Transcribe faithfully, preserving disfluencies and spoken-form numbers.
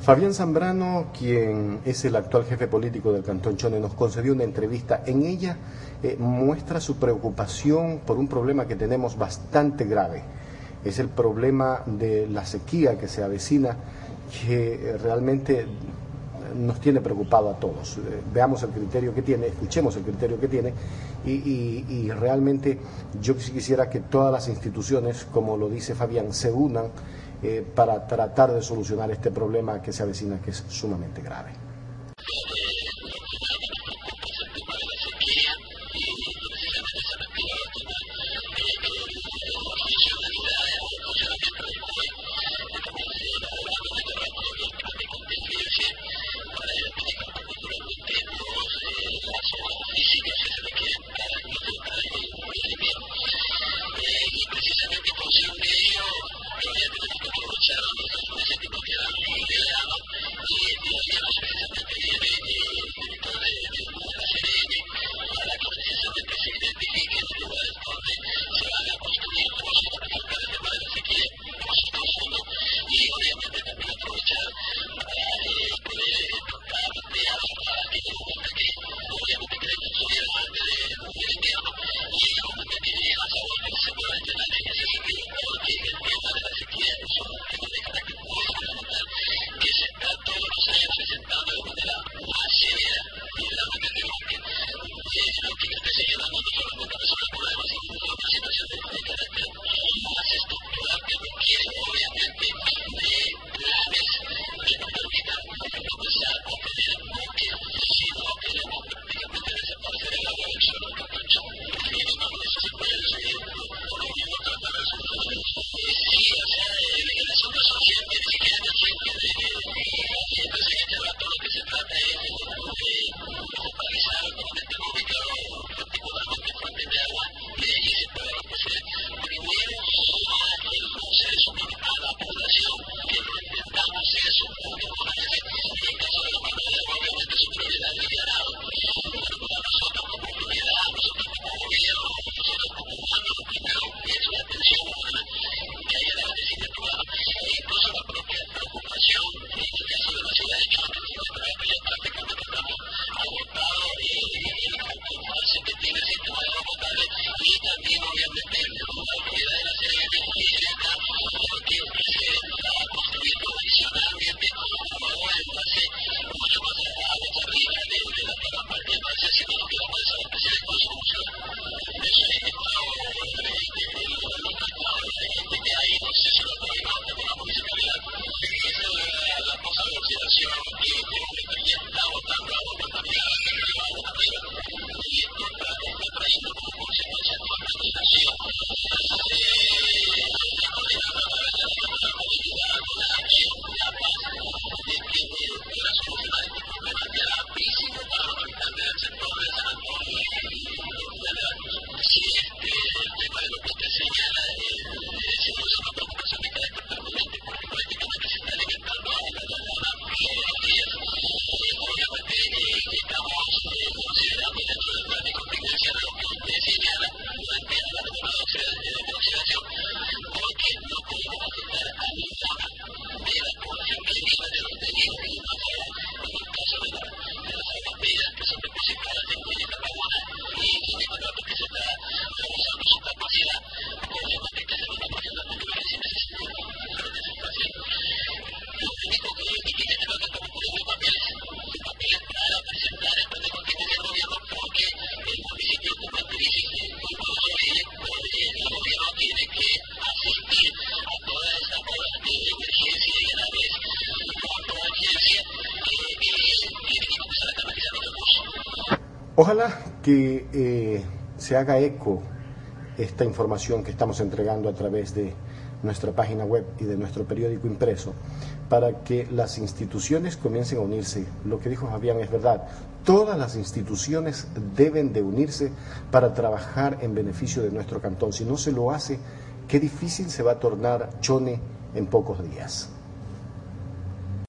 Fabián Zambrano, quien es el actual jefe político del Cantón Chone, nos concedió una entrevista. En ella eh, muestra su preocupación por un problema que tenemos bastante grave. Es el problema de la sequía que se avecina, que realmente nos tiene preocupado a todos. Eh, veamos el criterio que tiene, escuchemos el criterio que tiene y, y, y realmente yo quisiera que todas las instituciones, como lo dice Fabián, se unan Eh, para tratar de solucionar este problema que se avecina, que es sumamente grave. Ojalá que eh, se haga eco esta información que estamos entregando a través de nuestra página web y de nuestro periódico impreso, para que las instituciones comiencen a unirse. Lo que dijo Fabián es verdad, todas las instituciones deben de unirse para trabajar en beneficio de nuestro cantón. Si no se lo hace, qué difícil se va a tornar Chone en pocos días.